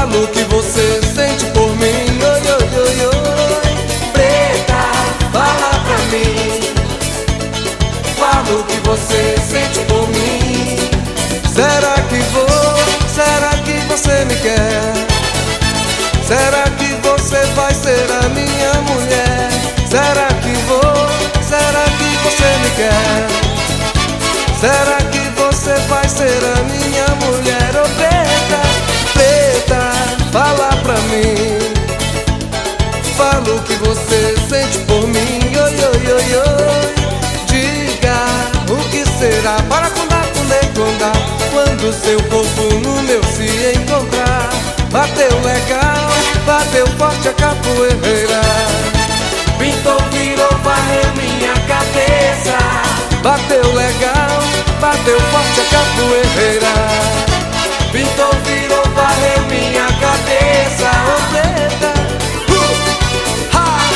Fala o que você sente por mim. Oi, oi, oi, oi. Preta, fala pra mim. Fala o que você sente por mim. Será que você me quer? Será que você vai ser a minha mulher? Será que você me quer? Será que você vai ser a minha mulher? Oh, preta, preta, fala pra mim. Fala o que você sente por mim. Oi, oi, oi, oi. Diga o que será para condar, quando seu corpo no meu se encontrar. Bateu legal, bateu forte a capoeira. Pintou, virou, varreu minha cabeça. Bateu legal, bateu forte a capoeira. Pintou, virou, varreu minha cabeça. Oh, preta, ha!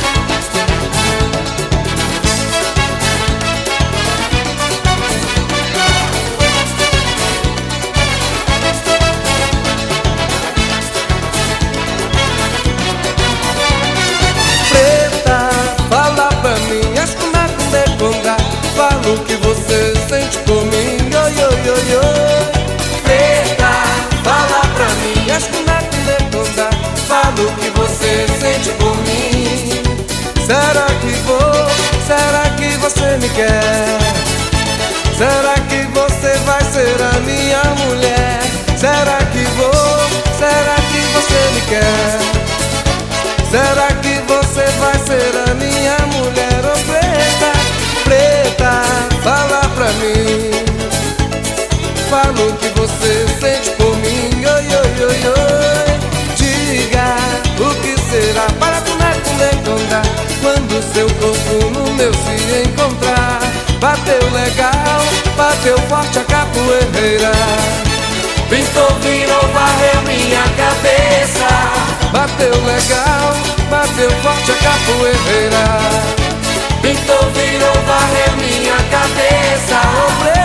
Preta, fala pra mim, escondar, fala o que você sente por mim. Oi, oi, oi, oi. Preta, fala pra mim, escondar, fala o que você sente por mim. Será que você me quer? Será que você vai ser a minha mulher? Será que você me quer? Será que você vai ser a minha mulher? Oh, preta, preta, fala pra mim. Fala o que você sente por mim. Oi, oi, oi, oi. Diga o que será para condar, quando seu corpo no meu se encontrar. Bateu legal, bateu forte a capoeira. Pintou, virou, varreu minha cabeça. Bateu legal, bateu forte a capoeira. Pintou, virou, varreu minha cabeça. Oh,